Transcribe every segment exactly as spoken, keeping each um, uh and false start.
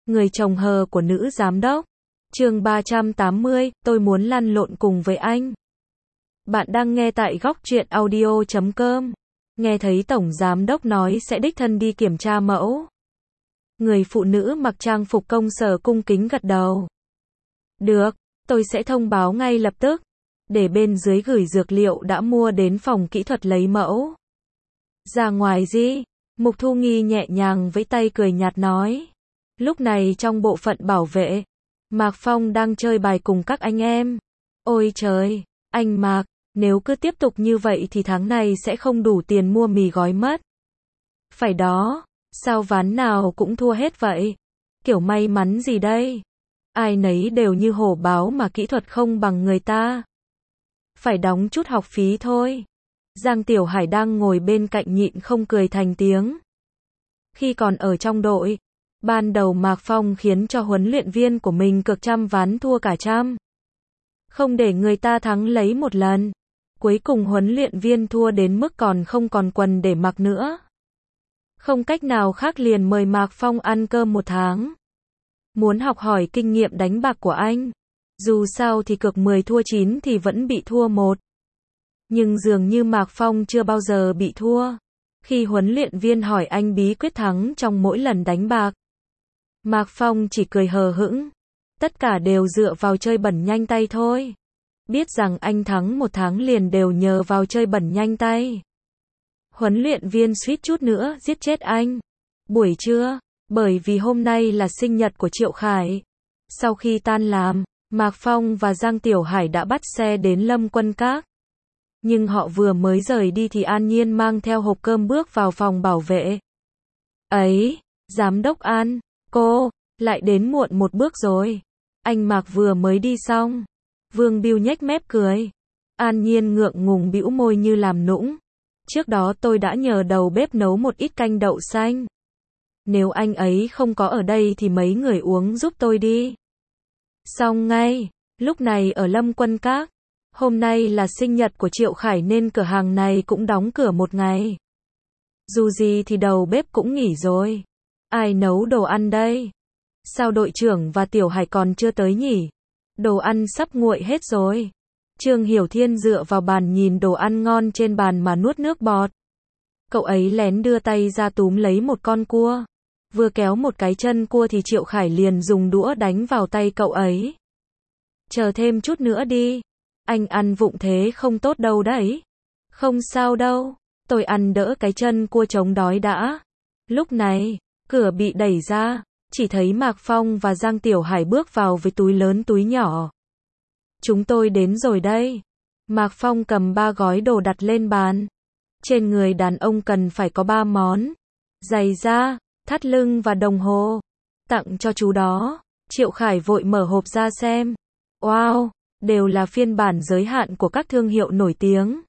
Người chồng hờ của nữ giám đốc. Chương ba trăm tám mươi, tôi muốn lăn lộn cùng với anh. Bạn đang nghe tại góc truyện audio chấm com. Nghe thấy tổng giám đốc nói sẽ đích thân đi kiểm tra mẫu. Người phụ nữ mặc trang phục công sở cung kính gật đầu. Được, tôi sẽ thông báo ngay lập tức. Để bên dưới gửi dược liệu đã mua đến phòng kỹ thuật lấy mẫu. Ra ngoài gì? Mục Thu Nghi nhẹ nhàng với tay cười nhạt nói. Lúc này trong bộ phận bảo vệ, Mạc Phong đang chơi bài cùng các anh em. Ôi trời, anh Mạc, nếu cứ tiếp tục như vậy thì tháng này sẽ không đủ tiền mua mì gói mất. Phải đó, sao ván nào cũng thua hết vậy? Kiểu may mắn gì đây? Ai nấy đều như hổ báo mà kỹ thuật không bằng người ta. Phải đóng chút học phí thôi. Giang Tiểu Hải đang ngồi bên cạnh nhịn không cười thành tiếng. Khi còn ở trong đội, ban đầu Mạc Phong khiến cho huấn luyện viên của mình cược trăm ván thua cả trăm. Không để người ta thắng lấy một lần. Cuối cùng huấn luyện viên thua đến mức còn không còn quần để mặc nữa. Không cách nào khác liền mời Mạc Phong ăn cơm một tháng. Muốn học hỏi kinh nghiệm đánh bạc của anh. Dù sao thì cược mười thua chín thì vẫn bị thua một. Nhưng dường như Mạc Phong chưa bao giờ bị thua. Khi huấn luyện viên hỏi anh bí quyết thắng trong mỗi lần đánh bạc, Mạc Phong chỉ cười hờ hững. Tất cả đều dựa vào chơi bẩn nhanh tay thôi. Biết rằng anh thắng một tháng liền đều nhờ vào chơi bẩn nhanh tay. Huấn luyện viên suýt chút nữa giết chết anh. Buổi trưa, bởi vì hôm nay là sinh nhật của Triệu Khải. Sau khi tan làm, Mạc Phong và Giang Tiểu Hải đã bắt xe đến Lâm Quân Các. Nhưng họ vừa mới rời đi thì An Nhiên mang theo hộp cơm bước vào phòng bảo vệ. Ấy, giám đốc An, cô, lại đến muộn một bước rồi. Anh Mạc vừa mới đi xong. Vương Biêu nhếch mép cười. An Nhiên ngượng ngùng bĩu môi như làm nũng. Trước đó tôi đã nhờ đầu bếp nấu một ít canh đậu xanh. Nếu anh ấy không có ở đây thì mấy người uống giúp tôi đi. Xong ngay, lúc này ở Lâm Quân Các. Hôm nay là sinh nhật của Triệu Khải nên cửa hàng này cũng đóng cửa một ngày. Dù gì thì đầu bếp cũng nghỉ rồi. Ai nấu đồ ăn đây? Sao đội trưởng và Tiểu Hải còn chưa tới nhỉ? Đồ ăn sắp nguội hết rồi. Trương Hiểu Thiên dựa vào bàn nhìn đồ ăn ngon trên bàn mà nuốt nước bọt. Cậu ấy lén đưa tay ra túm lấy một con cua. Vừa kéo một cái chân cua thì Triệu Khải liền dùng đũa đánh vào tay cậu ấy. Chờ thêm chút nữa đi. Anh ăn vụng thế không tốt đâu đấy. Không sao đâu. Tôi ăn đỡ cái chân cua chống đói đã. Lúc này, cửa bị đẩy ra. Chỉ thấy Mạc Phong và Giang Tiểu Hải bước vào với túi lớn túi nhỏ. Chúng tôi đến rồi đây. Mạc Phong cầm ba gói đồ đặt lên bàn. Trên người đàn ông cần phải có ba món. Giày da, thắt lưng và đồng hồ. Tặng cho chú đó. Triệu Khải vội mở hộp ra xem. Wow, đều là phiên bản giới hạn của các thương hiệu nổi tiếng.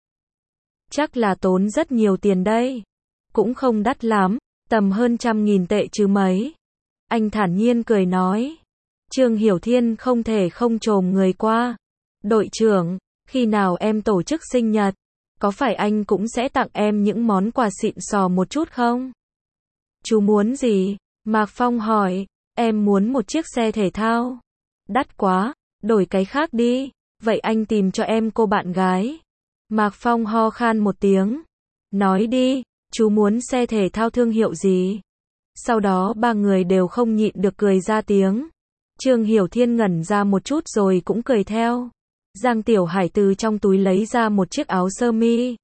Chắc là tốn rất nhiều tiền đây. Cũng không đắt lắm, tầm hơn trăm nghìn tệ chứ mấy. Anh thản nhiên cười nói. Trương Hiểu Thiên không thể không chồm người qua. Đội trưởng, khi nào em tổ chức sinh nhật, có phải anh cũng sẽ tặng em những món quà xịn sò một chút không? Chú muốn gì? Mạc Phong hỏi. Em muốn một chiếc xe thể thao. Đắt quá, đổi cái khác đi. Vậy anh tìm cho em cô bạn gái. Mạc Phong ho khan một tiếng. Nói đi, chú muốn xe thể thao thương hiệu gì? Sau đó ba người đều không nhịn được cười ra tiếng. Trương Hiểu Thiên ngẩn ra một chút rồi cũng cười theo. Giang Tiểu Hải từ trong túi lấy ra một chiếc áo sơ mi.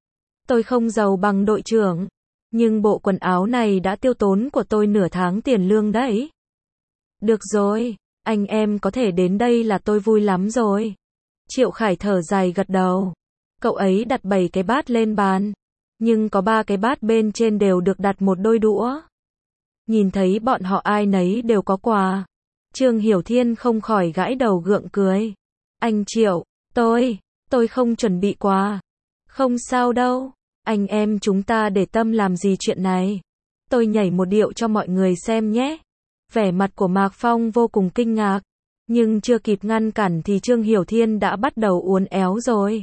Tôi không giàu bằng đội trưởng, nhưng bộ quần áo này đã tiêu tốn của tôi nửa tháng tiền lương đấy. Được rồi, anh em có thể đến đây là tôi vui lắm rồi. Triệu Khải thở dài gật đầu. Cậu ấy đặt bảy cái bát lên bàn, nhưng có ba cái bát bên trên đều được đặt một đôi đũa. Nhìn thấy bọn họ ai nấy đều có quà. Trương Hiểu Thiên không khỏi gãi đầu gượng cười. Anh Triệu, tôi, tôi không chuẩn bị quà. Không sao đâu, anh em chúng ta để tâm làm gì chuyện này. Tôi nhảy một điệu cho mọi người xem nhé. Vẻ mặt của Mạc Phong vô cùng kinh ngạc. Nhưng chưa kịp ngăn cản thì Trương Hiểu Thiên đã bắt đầu uốn éo rồi.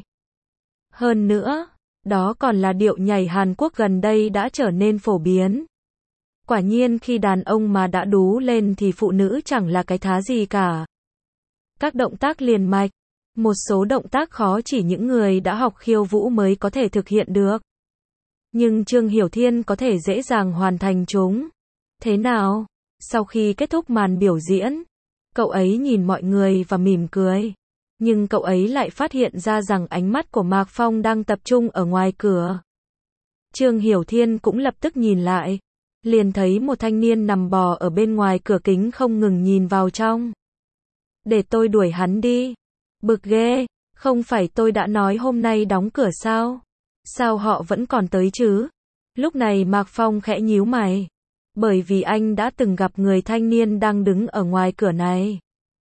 Hơn nữa, đó còn là điệu nhảy Hàn Quốc gần đây đã trở nên phổ biến. Quả nhiên khi đàn ông mà đã đú lên thì phụ nữ chẳng là cái thá gì cả. Các động tác liền mạch, một số động tác khó chỉ những người đã học khiêu vũ mới có thể thực hiện được. Nhưng Trương Hiểu Thiên có thể dễ dàng hoàn thành chúng. Thế nào? Sau khi kết thúc màn biểu diễn, cậu ấy nhìn mọi người và mỉm cười. Nhưng cậu ấy lại phát hiện ra rằng ánh mắt của Mạc Phong đang tập trung ở ngoài cửa. Trương Hiểu Thiên cũng lập tức nhìn lại. Liền thấy một thanh niên nằm bò ở bên ngoài cửa kính không ngừng nhìn vào trong. Để tôi đuổi hắn đi. Bực ghê, không phải tôi đã nói hôm nay đóng cửa sao? Sao họ vẫn còn tới chứ? Lúc này Mạc Phong khẽ nhíu mày. Bởi vì anh đã từng gặp người thanh niên đang đứng ở ngoài cửa này.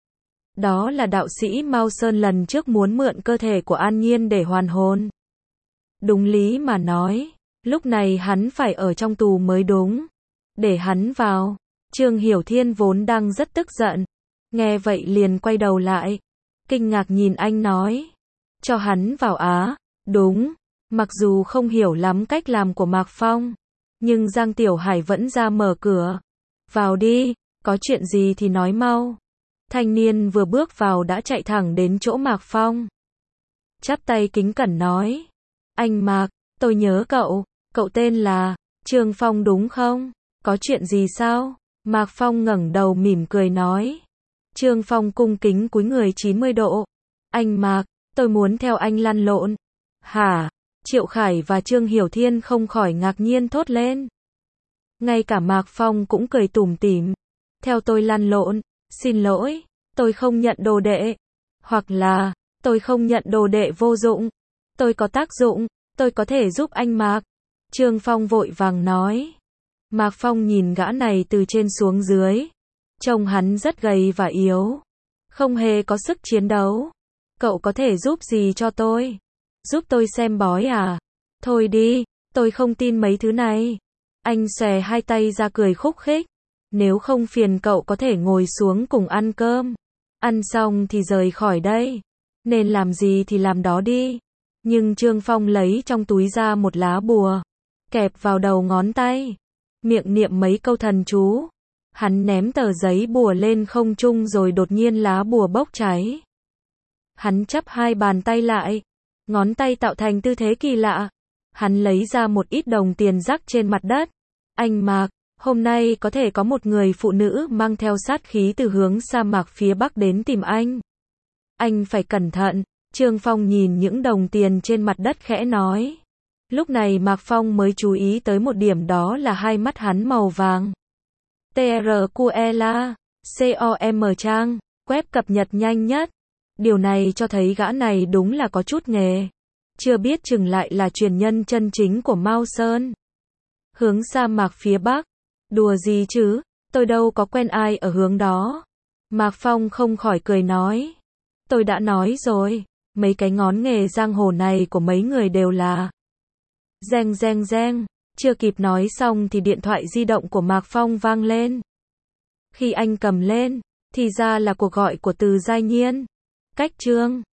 Đó là đạo sĩ Mao Sơn lần trước muốn mượn cơ thể của An Nhiên để hoàn hồn. Đúng lý mà nói, lúc này hắn phải ở trong tù mới đúng. Để hắn vào. Trương Hiểu Thiên vốn đang rất tức giận. Nghe vậy liền quay đầu lại. Kinh ngạc nhìn anh nói. Cho hắn vào á. Đúng. Mặc dù không hiểu lắm cách làm của Mạc Phong. Nhưng Giang Tiểu Hải vẫn ra mở cửa. Vào đi, có chuyện gì thì nói mau. Thanh niên vừa bước vào đã chạy thẳng đến chỗ Mạc Phong. Chắp tay kính cẩn nói. Anh Mạc, tôi nhớ cậu. Cậu tên là Trương Phong đúng không? Có chuyện gì sao? Mạc Phong ngẩng đầu mỉm cười nói. Trương Phong cung kính cúi người chín mươi độ. Anh Mạc, tôi muốn theo anh lăn lộn. Hả? Triệu Khải và Trương Hiểu Thiên không khỏi ngạc nhiên thốt lên. Ngay cả Mạc Phong cũng cười tủm tỉm. Theo tôi lăn lộn, xin lỗi, tôi không nhận đồ đệ. Hoặc là, tôi không nhận đồ đệ vô dụng. Tôi có tác dụng, tôi có thể giúp anh Mạc. Trương Phong vội vàng nói. Mạc Phong nhìn gã này từ trên xuống dưới. Trông hắn rất gầy và yếu. Không hề có sức chiến đấu. Cậu có thể giúp gì cho tôi? Giúp tôi xem bói à? Thôi đi, tôi không tin mấy thứ này. Anh xòe hai tay ra cười khúc khích. Nếu không phiền cậu có thể ngồi xuống cùng ăn cơm. Ăn xong thì rời khỏi đây. Nên làm gì thì làm đó đi. Nhưng Trương Phong lấy trong túi ra một lá bùa. Kẹp vào đầu ngón tay. Miệng niệm mấy câu thần chú. Hắn ném tờ giấy bùa lên không trung rồi đột nhiên lá bùa bốc cháy. Hắn chắp hai bàn tay lại. Ngón tay tạo thành tư thế kỳ lạ. Hắn lấy ra một ít đồng tiền rắc trên mặt đất. Anh Mạc, hôm nay có thể có một người phụ nữ mang theo sát khí từ hướng sa mạc phía bắc đến tìm anh. Anh phải cẩn thận. Trương Phong nhìn những đồng tiền trên mặt đất khẽ nói. Lúc này Mạc Phong mới chú ý tới một điểm, đó là hai mắt hắn màu vàng. tê rờ quy lờ, com trang, web cập nhật nhanh nhất. Điều này cho thấy gã này đúng là có chút nghề. Chưa biết chừng lại là truyền nhân chân chính của Mao Sơn. Hướng sa mạc phía bắc. Đùa gì chứ, tôi đâu có quen ai ở hướng đó. Mạc Phong không khỏi cười nói. Tôi đã nói rồi, mấy cái ngón nghề giang hồ này của mấy người đều là... Reng reng reng, chưa kịp nói xong thì điện thoại di động của Mạc Phong vang lên. Khi anh cầm lên, thì ra là cuộc gọi của Từ Giai Nhiên. Cách Trương